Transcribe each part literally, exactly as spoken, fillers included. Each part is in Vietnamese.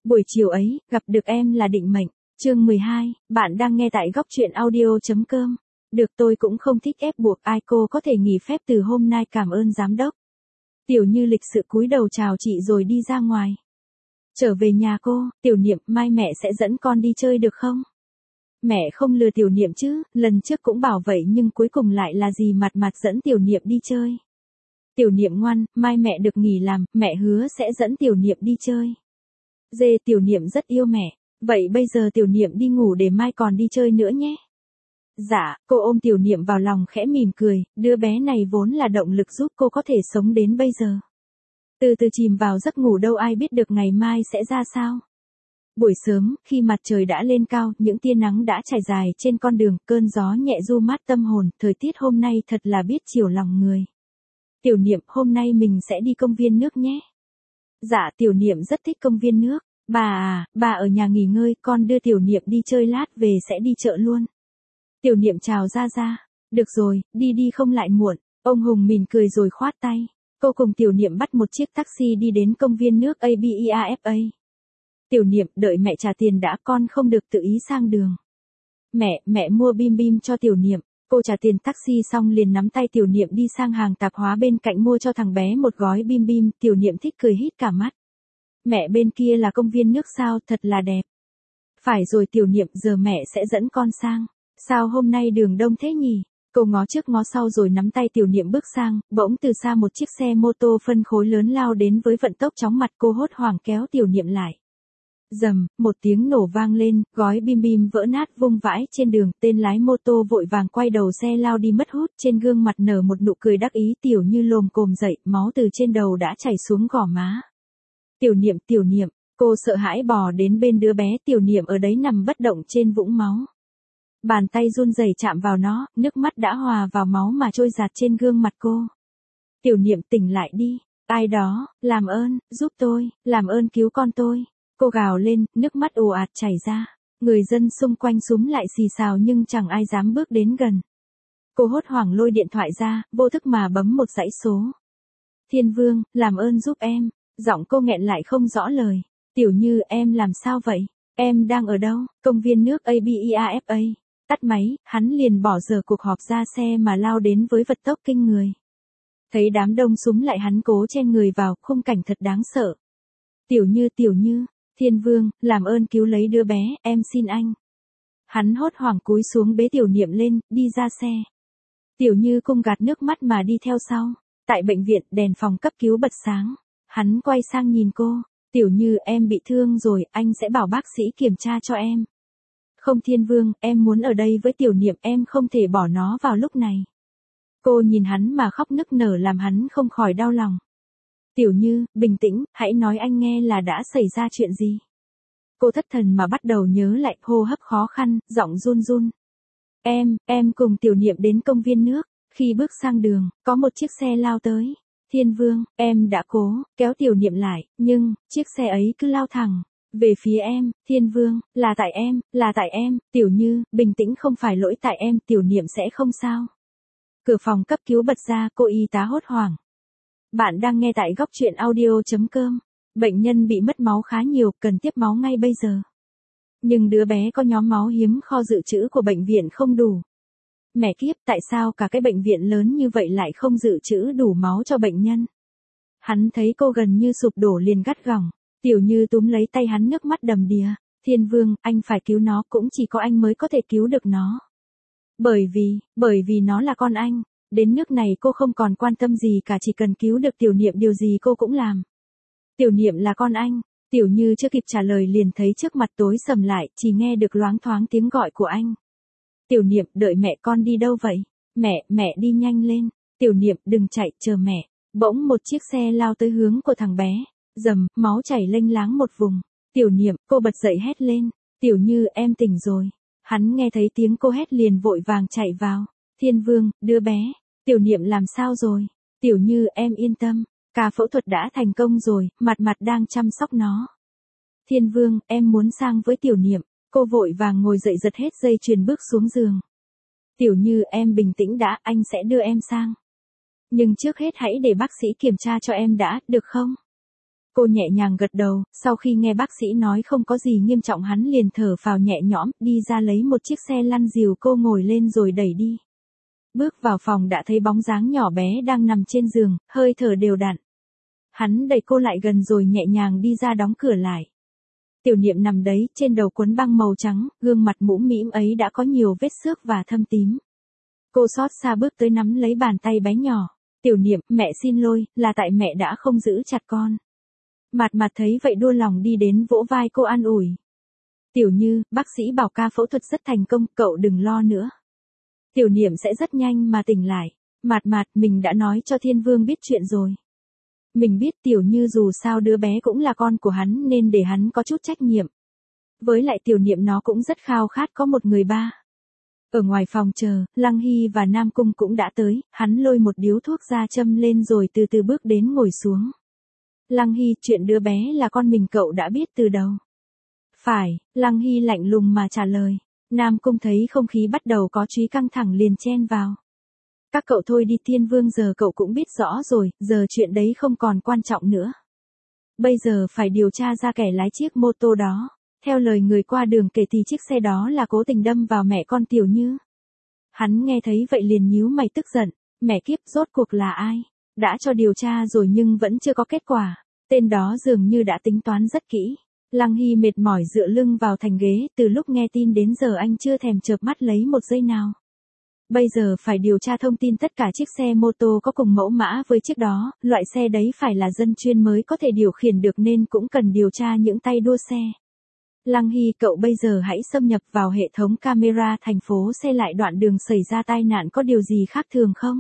Buổi chiều ấy, gặp được em là định mệnh. Chương mười hai, bạn đang nghe tại góc truyện audio.com. Được, tôi cũng không thích ép buộc ai, cô có thể nghỉ phép từ hôm nay, cảm ơn giám đốc. Tiểu Như lịch sự cúi đầu chào chị rồi đi ra ngoài. Trở về nhà cô, Tiểu Niệm, mai mẹ sẽ dẫn con đi chơi được không? Mẹ không lừa Tiểu Niệm chứ, lần trước cũng bảo vậy nhưng cuối cùng lại là gì mặt mặt dẫn Tiểu Niệm đi chơi. Tiểu Niệm ngoan, mai mẹ được nghỉ làm, mẹ hứa sẽ dẫn Tiểu Niệm đi chơi. Dê, Tiểu Niệm rất yêu mẹ. Vậy bây giờ Tiểu Niệm đi ngủ để mai còn đi chơi nữa nhé. Dạ, cô ôm Tiểu Niệm vào lòng khẽ mỉm cười, đứa bé này vốn là động lực giúp cô có thể sống đến bây giờ. Từ từ chìm vào giấc ngủ, đâu ai biết được ngày mai sẽ ra sao. Buổi sớm, khi mặt trời đã lên cao, những tia nắng đã trải dài trên con đường, cơn gió nhẹ du mát tâm hồn, thời tiết hôm nay thật là biết chiều lòng người. Tiểu Niệm, hôm nay mình sẽ đi công viên nước nhé. Dạ, Tiểu Niệm rất thích công viên nước. Bà à, bà ở nhà nghỉ ngơi, con đưa Tiểu Niệm đi chơi, lát về sẽ đi chợ luôn. Tiểu Niệm chào ra ra. Được rồi, đi đi không lại muộn. Ông Hùng mỉm cười rồi khoát tay. Cô cùng Tiểu Niệm bắt một chiếc taxi đi đến công viên nước a bê e ép a. Tiểu Niệm, đợi mẹ trả tiền đã, con không được tự ý sang đường. Mẹ, mẹ mua bim bim cho Tiểu Niệm. Cô trả tiền taxi xong liền nắm tay Tiểu Niệm đi sang hàng tạp hóa bên cạnh mua cho thằng bé một gói bim bim. Tiểu Niệm thích cười hít cả mắt. Mẹ, bên kia là công viên nước sao, thật là đẹp. Phải rồi Tiểu Niệm, giờ mẹ sẽ dẫn con sang. Sao hôm nay đường đông thế nhỉ? Cô ngó trước ngó sau rồi nắm tay Tiểu Niệm bước sang, bỗng từ xa một chiếc xe mô tô phân khối lớn lao đến với vận tốc chóng mặt, cô hốt hoảng kéo Tiểu Niệm lại. Rầm, một tiếng nổ vang lên, gói bim bim vỡ nát vung vãi trên đường, tên lái mô tô vội vàng quay đầu xe lao đi mất hút, trên gương mặt nở một nụ cười đắc ý. Tiểu Như lồm cồm dậy, máu từ trên đầu đã chảy xuống gò má. Tiểu Niệm, Tiểu Niệm, cô sợ hãi bò đến bên đứa bé. Tiểu Niệm ở đấy nằm bất động trên vũng máu. Bàn tay run rẩy chạm vào nó, nước mắt đã hòa vào máu mà trôi dạt trên gương mặt cô. Tiểu Niệm, tỉnh lại đi. Ai đó, làm ơn, giúp tôi, làm ơn cứu con tôi. Cô gào lên, nước mắt ồ ạt chảy ra. Người dân xung quanh xúm lại xì xào nhưng chẳng ai dám bước đến gần. Cô hốt hoảng lôi điện thoại ra, vô thức mà bấm một dãy số. Thiên Vương, làm ơn giúp em. Giọng cô nghẹn lại không rõ lời. Tiểu Như, em làm sao vậy? Em đang ở đâu? Công viên nước a bê e ép a. Tắt máy, hắn liền bỏ dở cuộc họp ra xe mà lao đến với vận tốc kinh người. Thấy đám đông xúm lại hắn cố chen người vào, khung cảnh thật đáng sợ. Tiểu Như, Tiểu Như, Thiên Vương, làm ơn cứu lấy đứa bé, em xin anh. Hắn hốt hoảng cúi xuống bế Tiểu Niệm lên, đi ra xe. Tiểu Như cung gạt nước mắt mà đi theo sau. Tại bệnh viện, đèn phòng cấp cứu bật sáng. Hắn quay sang nhìn cô. Tiểu Như, em bị thương rồi, anh sẽ bảo bác sĩ kiểm tra cho em. Không Thiên Vương, em muốn ở đây với Tiểu Niệm, em không thể bỏ nó vào lúc này. Cô nhìn hắn mà khóc nức nở làm hắn không khỏi đau lòng. Tiểu Như, bình tĩnh, hãy nói anh nghe là đã xảy ra chuyện gì. Cô thất thần mà bắt đầu nhớ lại, hô hấp khó khăn, giọng run run. Em, em cùng Tiểu Niệm đến công viên nước. Khi bước sang đường, có một chiếc xe lao tới. Thiên Vương, em đã cố kéo Tiểu Niệm lại, nhưng chiếc xe ấy cứ lao thẳng về phía em. Thiên Vương, là tại em, là tại em. Tiểu Như, bình tĩnh, không phải lỗi tại em, Tiểu Niệm sẽ không sao. Cửa phòng cấp cứu bật ra, cô y tá hốt hoảng. Bạn đang nghe tại góc truyện audio.com. Bệnh nhân bị mất máu khá nhiều, cần tiếp máu ngay bây giờ. Nhưng đứa bé có nhóm máu hiếm, kho dự trữ của bệnh viện không đủ. Mẹ kiếp, tại sao cả cái bệnh viện lớn như vậy lại không dự trữ đủ máu cho bệnh nhân? Hắn thấy cô gần như sụp đổ liền gắt gỏng. Tiểu Như túm lấy tay hắn, nước mắt đầm đìa. Thiên Vương, anh phải cứu nó, cũng chỉ có anh mới có thể cứu được nó. Bởi vì, bởi vì nó là con anh. Đến nước này cô không còn quan tâm gì cả, chỉ cần cứu được Tiểu Niệm điều gì cô cũng làm. Tiểu Niệm là con anh. Tiểu Như chưa kịp trả lời liền thấy trước mặt tối sầm lại, chỉ nghe được loáng thoáng tiếng gọi của anh. Tiểu Niệm, đợi mẹ, con đi đâu vậy? Mẹ, mẹ đi nhanh lên. Tiểu Niệm, đừng chạy, chờ mẹ. Bỗng một chiếc xe lao tới hướng của thằng bé. Dầm, máu chảy lênh láng một vùng. Tiểu Niệm, cô bật dậy hét lên. Tiểu Như, em tỉnh rồi. Hắn nghe thấy tiếng cô hét liền vội vàng chạy vào. Thiên Vương, đứa bé. Tiểu Niệm làm sao rồi? Tiểu Như, em yên tâm. Ca phẫu thuật đã thành công rồi, mặt mặt đang chăm sóc nó. Thiên Vương, em muốn sang với Tiểu Niệm. Cô vội vàng ngồi dậy giật hết dây chuyền bước xuống giường. Tiểu Như, em bình tĩnh đã, anh sẽ đưa em sang. Nhưng trước hết hãy để bác sĩ kiểm tra cho em đã, được không? Cô nhẹ nhàng gật đầu, sau khi nghe bác sĩ nói không có gì nghiêm trọng hắn liền thở phào nhẹ nhõm, đi ra lấy một chiếc xe lăn dìu cô ngồi lên rồi đẩy đi. Bước vào phòng đã thấy bóng dáng nhỏ bé đang nằm trên giường, hơi thở đều đặn. Hắn đẩy cô lại gần rồi nhẹ nhàng đi ra đóng cửa lại. Tiểu Niệm nằm đấy, trên đầu quấn băng màu trắng, gương mặt mũm mĩm ấy đã có nhiều vết xước và thâm tím. Cô xót xa bước tới nắm lấy bàn tay bé nhỏ. Tiểu Niệm, mẹ xin lỗi, là tại mẹ đã không giữ chặt con. Mạt Mạt thấy vậy đua lòng đi đến vỗ vai cô an ủi. Tiểu Như, bác sĩ bảo ca phẫu thuật rất thành công, cậu đừng lo nữa. Tiểu Niệm sẽ rất nhanh mà tỉnh lại. Mạt Mạt, mình đã nói cho Thiên Vương biết chuyện rồi. Mình biết Tiểu Như dù sao đứa bé cũng là con của hắn nên để hắn có chút trách nhiệm. Với lại Tiểu Niệm nó cũng rất khao khát có một người ba. Ở ngoài phòng chờ, Lăng Hy và Nam Cung cũng đã tới, hắn lôi một điếu thuốc ra châm lên rồi từ từ bước đến ngồi xuống. Lăng Hy, chuyện đứa bé là con mình cậu đã biết từ đầu. Phải, Lăng Hy lạnh lùng mà trả lời. Nam Cung thấy không khí bắt đầu có chút căng thẳng liền chen vào. Các cậu thôi đi, Thiên Vương giờ cậu cũng biết rõ rồi, giờ chuyện đấy không còn quan trọng nữa. Bây giờ phải điều tra ra kẻ lái chiếc mô tô đó. Theo lời người qua đường kể thì chiếc xe đó là cố tình đâm vào mẹ con Tiểu Như. Hắn nghe thấy vậy liền nhíu mày tức giận. Mẹ kiếp, rốt cuộc là ai? Đã cho điều tra rồi nhưng vẫn chưa có kết quả. Tên đó dường như đã tính toán rất kỹ. Lăng Hy mệt mỏi dựa lưng vào thành ghế, từ lúc nghe tin đến giờ anh chưa thèm chợp mắt lấy một giây nào. Bây giờ phải điều tra thông tin tất cả chiếc xe mô tô có cùng mẫu mã với chiếc đó, loại xe đấy phải là dân chuyên mới có thể điều khiển được nên cũng cần điều tra những tay đua xe. Lăng Hy, cậu bây giờ hãy xâm nhập vào hệ thống camera thành phố xe lại đoạn đường xảy ra tai nạn có điều gì khác thường không?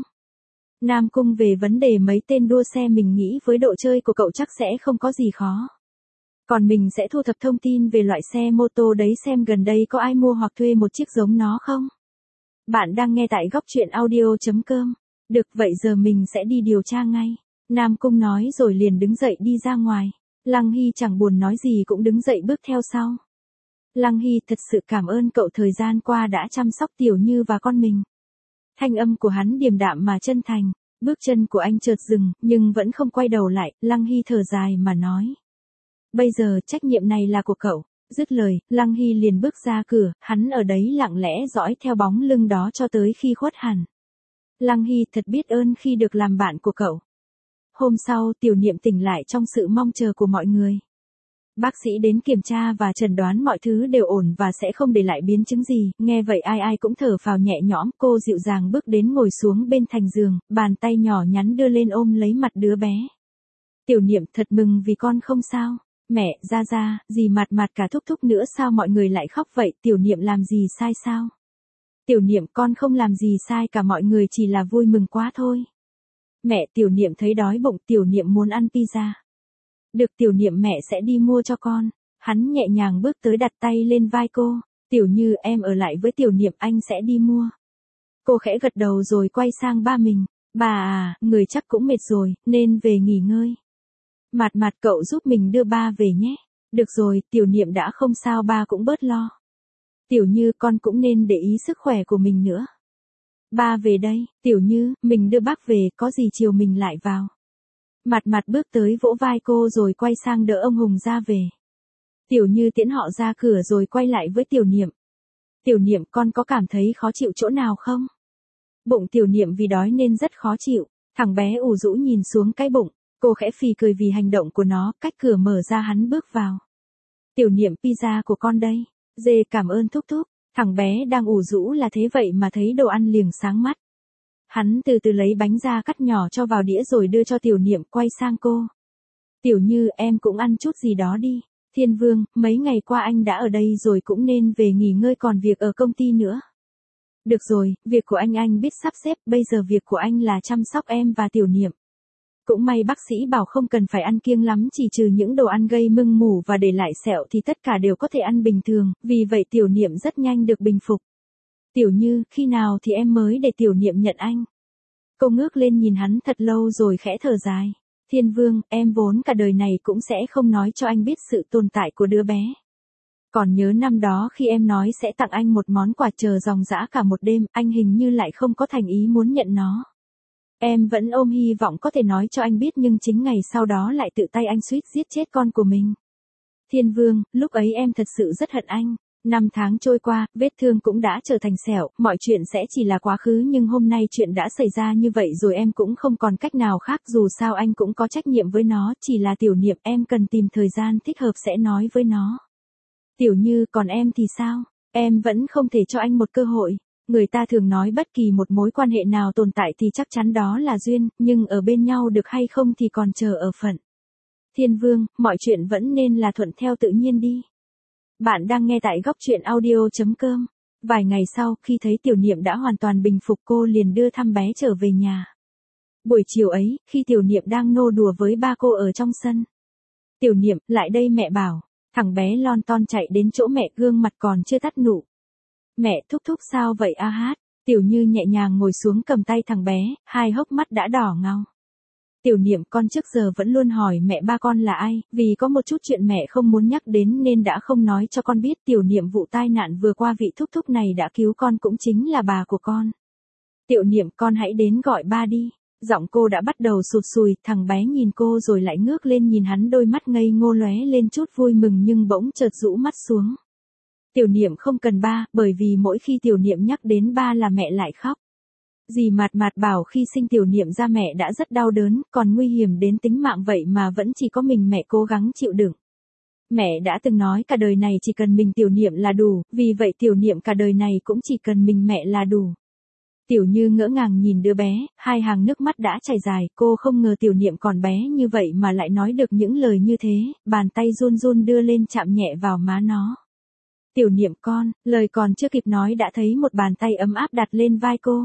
Nam Cung về vấn đề mấy tên đua xe mình nghĩ với độ chơi của cậu chắc sẽ không có gì khó. Còn mình sẽ thu thập thông tin về loại xe mô tô đấy xem gần đây có ai mua hoặc thuê một chiếc giống nó không? Bạn đang nghe tại góc truyện audio chấm com. Được, vậy giờ mình sẽ đi điều tra ngay. Nam Cung nói rồi liền đứng dậy đi ra ngoài. Lăng Hy chẳng buồn nói gì cũng đứng dậy bước theo sau. Lăng Hy, thật sự cảm ơn cậu thời gian qua đã chăm sóc Tiểu Như và con mình. Thanh âm của hắn điềm đạm mà chân thành. Bước chân của anh chợt dừng, nhưng vẫn không quay đầu lại. Lăng Hy thở dài mà nói. Bây giờ trách nhiệm này là của cậu. Dứt lời, Lăng Hy liền bước ra cửa, hắn ở đấy lặng lẽ dõi theo bóng lưng đó cho tới khi khuất hẳn. Lăng Hy, thật biết ơn khi được làm bạn của cậu. Hôm sau, Tiểu Niệm tỉnh lại trong sự mong chờ của mọi người. Bác sĩ đến kiểm tra và chẩn đoán mọi thứ đều ổn và sẽ không để lại biến chứng gì, nghe vậy ai ai cũng thở phào nhẹ nhõm, cô dịu dàng bước đến ngồi xuống bên thành giường, bàn tay nhỏ nhắn đưa lên ôm lấy mặt đứa bé. Tiểu Niệm, thật mừng vì con không sao. Mẹ, ra ra, dì Mạt Mạt cả thúc thúc nữa sao mọi người lại khóc vậy, Tiểu Niệm làm gì sai sao? Tiểu Niệm, con không làm gì sai cả, mọi người chỉ là vui mừng quá thôi. Mẹ, Tiểu Niệm thấy đói bụng, Tiểu Niệm muốn ăn pizza. Được, Tiểu Niệm, mẹ sẽ đi mua cho con. Hắn nhẹ nhàng bước tới đặt tay lên vai cô. Tiểu Như, em ở lại với Tiểu Niệm, anh sẽ đi mua. Cô khẽ gật đầu rồi quay sang ba mình. Bà à, người chắc cũng mệt rồi, nên về nghỉ ngơi. Mạt Mạt, cậu giúp mình đưa ba về nhé. Được rồi, Tiểu Niệm đã không sao, ba cũng bớt lo. Tiểu Như, con cũng nên để ý sức khỏe của mình nữa. Ba về đây, Tiểu Như, mình đưa bác về, có gì chiều mình lại vào. Mạt Mạt bước tới vỗ vai cô rồi quay sang đỡ ông Hùng ra về. Tiểu Như tiễn họ ra cửa rồi quay lại với Tiểu Niệm. Tiểu Niệm, con có cảm thấy khó chịu chỗ nào không? Bụng Tiểu Niệm vì đói nên rất khó chịu. Thằng bé ủ rũ nhìn xuống cái bụng. Cô khẽ phì cười vì hành động của nó, cách cửa mở ra hắn bước vào. Tiểu Niệm, pizza của con đây. Dê, cảm ơn thúc thúc. Thằng bé đang ủ rũ là thế vậy mà thấy đồ ăn liền sáng mắt. Hắn từ từ lấy bánh ra cắt nhỏ cho vào đĩa rồi đưa cho Tiểu Niệm, quay sang cô. Tiểu Như, em cũng ăn chút gì đó đi. Thiên Vương, mấy ngày qua anh đã ở đây rồi cũng nên về nghỉ ngơi, còn việc ở công ty nữa. Được rồi, việc của anh anh biết sắp xếp, bây giờ việc của anh là chăm sóc em và Tiểu Niệm. Cũng may bác sĩ bảo không cần phải ăn kiêng lắm, chỉ trừ những đồ ăn gây mưng mủ và để lại sẹo thì tất cả đều có thể ăn bình thường, vì vậy Tiểu Niệm rất nhanh được bình phục. Tiểu Như, khi nào thì em mới để Tiểu Niệm nhận anh? Cô ngước lên nhìn hắn thật lâu rồi khẽ thở dài. Thiên Vương, em vốn cả đời này cũng sẽ không nói cho anh biết sự tồn tại của đứa bé. Còn nhớ năm đó khi em nói sẽ tặng anh một món quà chờ dòng dã cả một đêm, anh hình như lại không có thành ý muốn nhận nó. Em vẫn ôm hy vọng có thể nói cho anh biết nhưng chính ngày sau đó lại tự tay anh suýt giết chết con của mình. Thiên Vương, lúc ấy em thật sự rất hận anh. Năm tháng trôi qua, vết thương cũng đã trở thành sẹo, mọi chuyện sẽ chỉ là quá khứ nhưng hôm nay chuyện đã xảy ra như vậy rồi em cũng không còn cách nào khác dù sao anh cũng có trách nhiệm với nó, chỉ là Tiểu Niệm em cần tìm thời gian thích hợp sẽ nói với nó. Tiểu Như, còn em thì sao? Em vẫn không thể cho anh một cơ hội. Người ta thường nói bất kỳ một mối quan hệ nào tồn tại thì chắc chắn đó là duyên, nhưng ở bên nhau được hay không thì còn chờ ở phận. Thiên Vương, mọi chuyện vẫn nên là thuận theo tự nhiên đi. Bạn đang nghe tại góc truyện audio.com. Vài ngày sau, khi thấy Tiểu Niệm đã hoàn toàn bình phục cô liền đưa thăm bé trở về nhà. Buổi chiều ấy, khi Tiểu Niệm đang nô đùa với ba cô ở trong sân. Tiểu Niệm, lại đây mẹ bảo. Thằng bé lon ton chạy đến chỗ mẹ gương mặt còn chưa tắt nụ. Mẹ thúc thúc sao vậy a hát? Tiểu Như nhẹ nhàng ngồi xuống cầm tay thằng bé, hai hốc mắt đã đỏ ngầu. Tiểu Niệm con trước giờ vẫn luôn hỏi mẹ ba con là ai, vì có một chút chuyện mẹ không muốn nhắc đến nên đã không nói cho con biết. Tiểu Niệm vụ tai nạn vừa qua vị thúc thúc này đã cứu con cũng chính là bà của con. Tiểu Niệm con hãy đến gọi ba đi. Giọng cô đã bắt đầu sụt sùi, thằng bé nhìn cô rồi lại ngước lên nhìn hắn đôi mắt ngây ngô lóe lên chút vui mừng nhưng bỗng chợt rũ mắt xuống. Tiểu Niệm không cần ba, bởi vì mỗi khi Tiểu Niệm nhắc đến ba là mẹ lại khóc. Dì Mạt Mạt bảo khi sinh Tiểu Niệm ra mẹ đã rất đau đớn, còn nguy hiểm đến tính mạng vậy mà vẫn chỉ có mình mẹ cố gắng chịu đựng. Mẹ đã từng nói cả đời này chỉ cần mình Tiểu Niệm là đủ, vì vậy Tiểu Niệm cả đời này cũng chỉ cần mình mẹ là đủ. Tiểu Như ngỡ ngàng nhìn đứa bé, hai hàng nước mắt đã chảy dài, cô không ngờ Tiểu Niệm còn bé như vậy mà lại nói được những lời như thế, bàn tay run run đưa lên chạm nhẹ vào má nó. Tiểu Niệm con, lời còn chưa kịp nói đã thấy một bàn tay ấm áp đặt lên vai cô.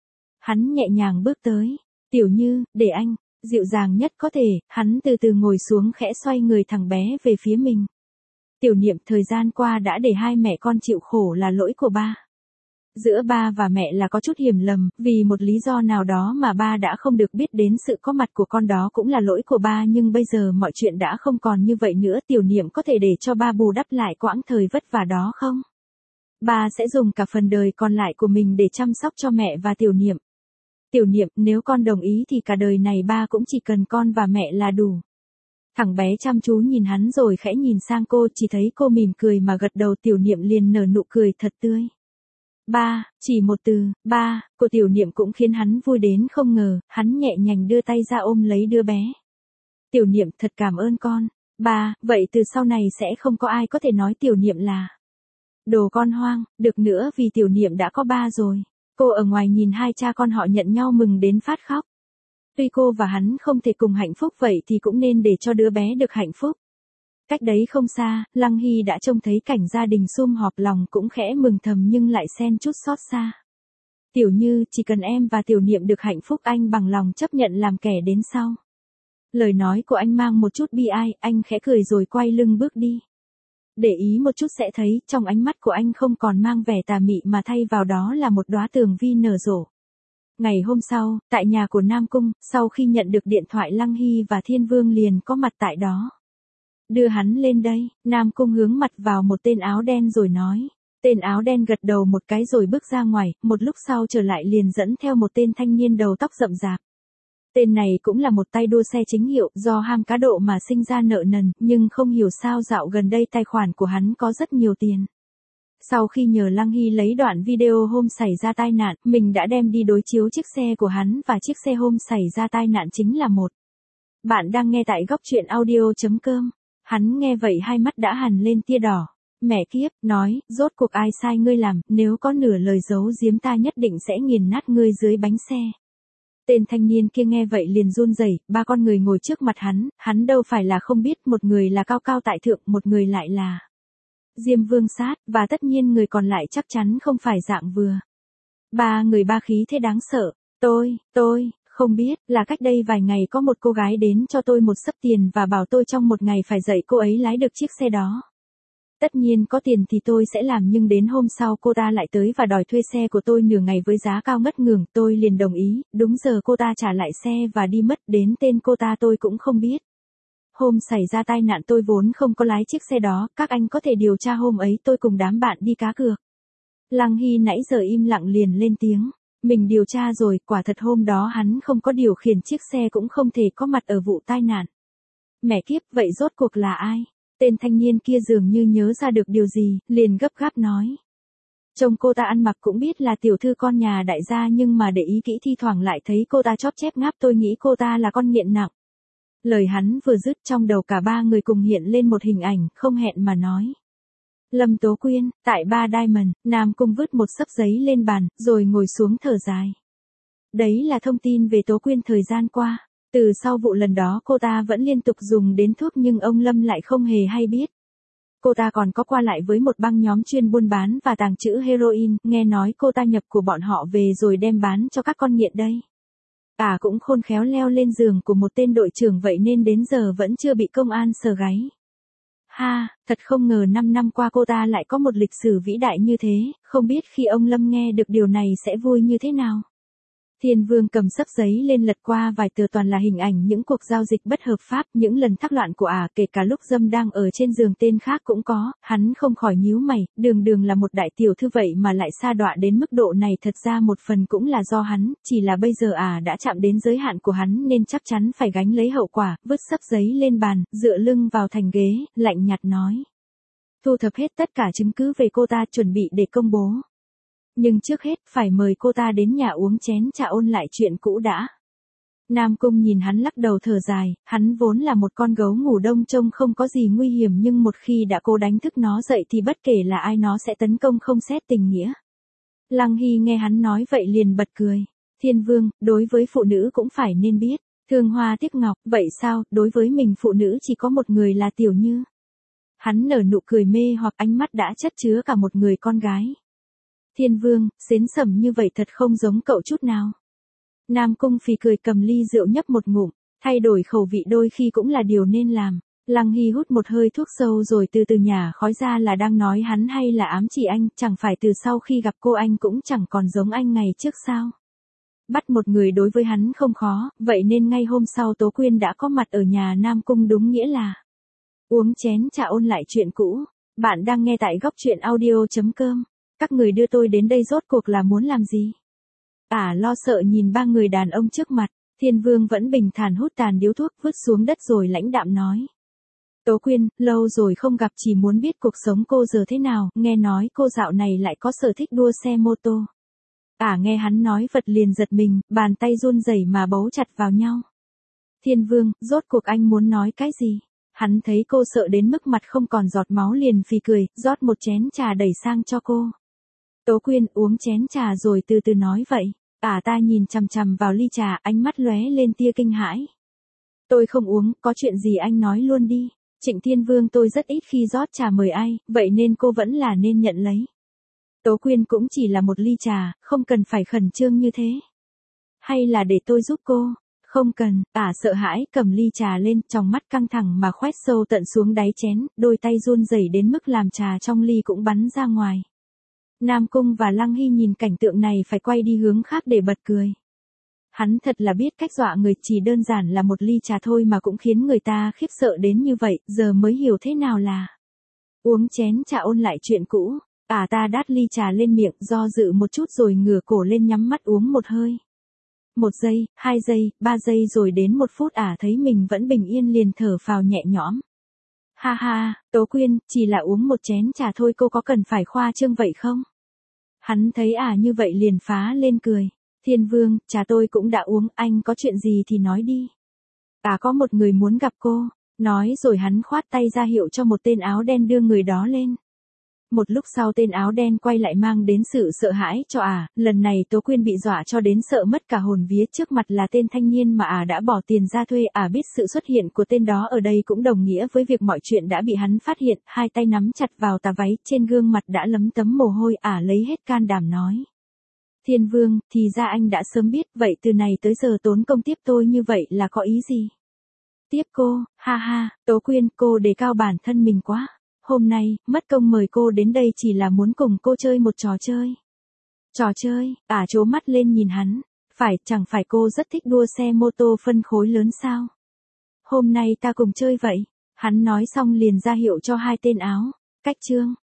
Hắn nhẹ nhàng bước tới. Tiểu Như, để anh, dịu dàng nhất có thể, hắn từ từ ngồi xuống khẽ xoay người thằng bé về phía mình. Tiểu Niệm, thời gian qua đã để hai mẹ con chịu khổ là lỗi của ba. Giữa ba và mẹ là có chút hiểu lầm, vì một lý do nào đó mà ba đã không được biết đến sự có mặt của con đó cũng là lỗi của ba nhưng bây giờ mọi chuyện đã không còn như vậy nữa. Tiểu Niệm có thể để cho ba bù đắp lại quãng thời vất vả đó không? Ba sẽ dùng cả phần đời còn lại của mình để chăm sóc cho mẹ và Tiểu Niệm. Tiểu Niệm, nếu con đồng ý thì cả đời này ba cũng chỉ cần con và mẹ là đủ. Thằng bé chăm chú nhìn hắn rồi khẽ nhìn sang cô, chỉ thấy cô mỉm cười mà gật đầu. Tiểu Niệm liền nở nụ cười thật tươi. Ba, chỉ một từ, ba, của Tiểu Niệm cũng khiến hắn vui đến không ngờ, hắn nhẹ nhàng đưa tay ra ôm lấy đứa bé. Tiểu Niệm, thật cảm ơn con. Ba, vậy từ sau này sẽ không có ai có thể nói Tiểu Niệm là đồ con hoang, được nữa vì Tiểu Niệm đã có ba rồi. Cô ở ngoài nhìn hai cha con họ nhận nhau mừng đến phát khóc. Tuy cô và hắn không thể cùng hạnh phúc vậy thì cũng nên để cho đứa bé được hạnh phúc. Cách đấy không xa, Lăng Hy đã trông thấy cảnh gia đình sum họp lòng cũng khẽ mừng thầm nhưng lại xen chút xót xa. Tiểu Như, chỉ cần em và Tiểu Niệm được hạnh phúc anh bằng lòng chấp nhận làm kẻ đến sau. Lời nói của anh mang một chút bi ai, anh khẽ cười rồi quay lưng bước đi. Để ý một chút sẽ thấy, trong ánh mắt của anh không còn mang vẻ tà mị mà thay vào đó là một đóa tường vi nở rộ. Ngày hôm sau, tại nhà của Nam Cung, sau khi nhận được điện thoại Lăng Hy và Thiên Vương liền có mặt tại đó. Đưa hắn lên đây, Nam Cung hướng mặt vào một tên áo đen rồi nói. Tên áo đen gật đầu một cái rồi bước ra ngoài, một lúc sau trở lại liền dẫn theo một tên thanh niên đầu tóc rậm rạp. Tên này cũng là một tay đua xe chính hiệu, do ham cá độ mà sinh ra nợ nần, nhưng không hiểu sao dạo gần đây tài khoản của hắn có rất nhiều tiền. Sau khi nhờ Lăng Hy lấy đoạn video hôm xảy ra tai nạn, mình đã đem đi đối chiếu chiếc xe của hắn và chiếc xe hôm xảy ra tai nạn chính là một. Bạn đang nghe tại góc truyện audio.com. Hắn nghe vậy hai mắt đã hằn lên tia đỏ. Mẹ kiếp, nói, rốt cuộc ai sai ngươi làm, nếu có nửa lời giấu giếm ta nhất định sẽ nghiền nát ngươi dưới bánh xe. Tên thanh niên kia nghe vậy liền run rẩy, ba con người ngồi trước mặt hắn, hắn đâu phải là không biết, một người là cao cao tại thượng, một người lại là Diêm Vương Sát, và tất nhiên người còn lại chắc chắn không phải dạng vừa. Ba người ba khí thế đáng sợ. Tôi, tôi, không biết, là cách đây vài ngày có một cô gái đến cho tôi một xấp tiền và bảo tôi trong một ngày phải dạy cô ấy lái được chiếc xe đó. Tất nhiên có tiền thì tôi sẽ làm nhưng đến hôm sau cô ta lại tới và đòi thuê xe của tôi nửa ngày với giá cao ngất ngưởng, tôi liền đồng ý, đúng giờ cô ta trả lại xe và đi mất, đến tên cô ta tôi cũng không biết. Hôm xảy ra tai nạn tôi vốn không có lái chiếc xe đó, các anh có thể điều tra hôm ấy tôi cùng đám bạn đi cá cược. Lăng Hy nãy giờ im lặng liền lên tiếng. Mình điều tra rồi, quả thật hôm đó hắn không có điều khiển chiếc xe cũng không thể có mặt ở vụ tai nạn. Mẹ kiếp, vậy rốt cuộc là ai? Tên thanh niên kia dường như nhớ ra được điều gì, liền gấp gáp nói. Trông cô ta ăn mặc cũng biết là tiểu thư con nhà đại gia nhưng mà để ý kỹ thi thoảng lại thấy cô ta chóp chép ngáp, tôi nghĩ cô ta là con nghiện nặng. Lời hắn vừa dứt trong đầu cả ba người cùng hiện lên một hình ảnh, không hẹn mà nói. Lâm Tố Quyên, tại Ba Diamond, Nam Cung vứt một xấp giấy lên bàn, rồi ngồi xuống thở dài. Đấy là thông tin về Tố Quyên thời gian qua. Từ sau vụ lần đó cô ta vẫn liên tục dùng đến thuốc nhưng ông Lâm lại không hề hay biết. Cô ta còn có qua lại với một băng nhóm chuyên buôn bán và tàng trữ heroin, nghe nói cô ta nhập của bọn họ về rồi đem bán cho các con nghiện đây. À cũng khôn khéo leo lên giường của một tên đội trưởng vậy nên đến giờ vẫn chưa bị công an sờ gáy. Ha, thật không ngờ năm năm qua cô ta lại có một lịch sử vĩ đại như thế, không biết khi ông Lâm nghe được điều này sẽ vui như thế nào. Thiên Vương cầm xấp giấy lên lật qua vài tờ toàn là hình ảnh những cuộc giao dịch bất hợp pháp, những lần thác loạn của ả à, kể cả lúc Dâm đang ở trên giường tên khác cũng có, hắn không khỏi nhíu mày, đường đường là một đại tiểu thư vậy mà lại sa đọa đến mức độ này, thật ra một phần cũng là do hắn, chỉ là bây giờ ả à đã chạm đến giới hạn của hắn nên chắc chắn phải gánh lấy hậu quả, vứt xấp giấy lên bàn, dựa lưng vào thành ghế, lạnh nhạt nói. Thu thập hết tất cả chứng cứ về cô ta chuẩn bị để công bố. Nhưng trước hết phải mời cô ta đến nhà uống chén trà ôn lại chuyện cũ đã. Nam Cung nhìn hắn lắc đầu thở dài, hắn vốn là một con gấu ngủ đông trông không có gì nguy hiểm nhưng một khi đã cố đánh thức nó dậy thì bất kể là ai nó sẽ tấn công không xét tình nghĩa. Lăng Hy nghe hắn nói vậy liền bật cười. Thiên Vương, đối với phụ nữ cũng phải nên biết. Thương hoa tiếc ngọc, vậy sao, đối với mình phụ nữ chỉ có một người là Tiểu Như. Hắn nở nụ cười mê hoặc ánh mắt đã chất chứa cả một người con gái. Thiên Vương, xến sẩm như vậy thật không giống cậu chút nào. Nam Cung phì cười cầm ly rượu nhấp một ngụm, thay đổi khẩu vị đôi khi cũng là điều nên làm. Lăng Hy hút một hơi thuốc sâu rồi từ từ nhả khói ra, là đang nói hắn hay là ám chỉ anh, chẳng phải từ sau khi gặp cô anh cũng chẳng còn giống anh ngày trước sao. Bắt một người đối với hắn không khó, vậy nên ngay hôm sau Tố Quyên đã có mặt ở nhà Nam Cung, đúng nghĩa là uống chén trà ôn lại chuyện cũ. Bạn đang nghe tại góc truyện audio chấm com. Các người đưa tôi đến đây rốt cuộc là muốn làm gì? Ả lo sợ nhìn ba người đàn ông trước mặt, Thiên Vương vẫn bình thản hút tàn điếu thuốc vứt xuống đất rồi lãnh đạm nói. Tố Quyên, lâu rồi không gặp, chỉ muốn biết cuộc sống cô giờ thế nào, nghe nói cô dạo này lại có sở thích đua xe mô tô. Ả nghe hắn nói vật liền giật mình, bàn tay run rẩy mà bấu chặt vào nhau. Thiên Vương, rốt cuộc anh muốn nói cái gì? Hắn thấy cô sợ đến mức mặt không còn giọt máu liền phì cười, rót một chén trà đẩy sang cho cô. Tố Quyên uống chén trà rồi từ từ nói vậy. Ả ta nhìn chằm chằm vào ly trà, ánh mắt lóe lên tia kinh hãi. Tôi không uống, có chuyện gì anh nói luôn đi. Trịnh Thiên Vương, tôi rất ít khi rót trà mời ai, vậy nên cô vẫn là nên nhận lấy. Tố Quyên cũng chỉ là một ly trà, không cần phải khẩn trương như thế. Hay là để tôi giúp cô? Không cần. Ả sợ hãi cầm ly trà lên, trong mắt căng thẳng mà khoét sâu tận xuống đáy chén, đôi tay run rẩy đến mức làm trà trong ly cũng bắn ra ngoài. Nam Cung và Lăng Hy nhìn cảnh tượng này phải quay đi hướng khác để bật cười. Hắn thật là biết cách dọa người, chỉ đơn giản là một ly trà thôi mà cũng khiến người ta khiếp sợ đến như vậy, giờ mới hiểu thế nào là uống chén trà ôn lại chuyện cũ. Ả ta đát ly trà lên miệng, do dự một chút rồi ngửa cổ lên nhắm mắt uống một hơi. Một giây, hai giây, ba giây rồi đến một phút Ả thấy mình vẫn bình yên liền thở phào nhẹ nhõm. Ha ha, Tố Quyên, chỉ là uống một chén trà thôi, cô có cần phải khoa trương vậy không? Hắn thấy Ả như vậy liền phá lên cười. Thiên Vương, trà tôi cũng đã uống, anh có chuyện gì thì nói đi. Ả có một người muốn gặp cô. Nói rồi hắn khoát tay ra hiệu cho một tên áo đen đưa người đó lên. Một lúc sau tên áo đen quay lại mang đến sự sợ hãi cho Ả, lần này Tố Quyên bị dọa cho đến sợ mất cả hồn vía, trước mặt là tên thanh niên mà Ả đã bỏ tiền ra thuê. Ả biết sự xuất hiện của tên đó ở đây cũng đồng nghĩa với việc mọi chuyện đã bị hắn phát hiện, hai tay nắm chặt vào tà váy, trên gương mặt đã lấm tấm mồ hôi. Ả lấy hết can đảm nói. Thiên Vương, thì ra anh đã sớm biết, vậy từ này tới giờ tốn công tiếp tôi như vậy là có ý gì? Tiếp cô, ha ha, Tố Quyên, cô đề cao bản thân mình quá. Hôm nay, mất công mời cô đến đây chỉ là muốn cùng cô chơi một trò chơi. Trò chơi? Ả trố mắt lên nhìn hắn. Phải, chẳng phải cô rất thích đua xe mô tô phân khối lớn sao? Hôm nay ta cùng chơi vậy. Hắn nói xong liền ra hiệu cho hai tên áo cách trương.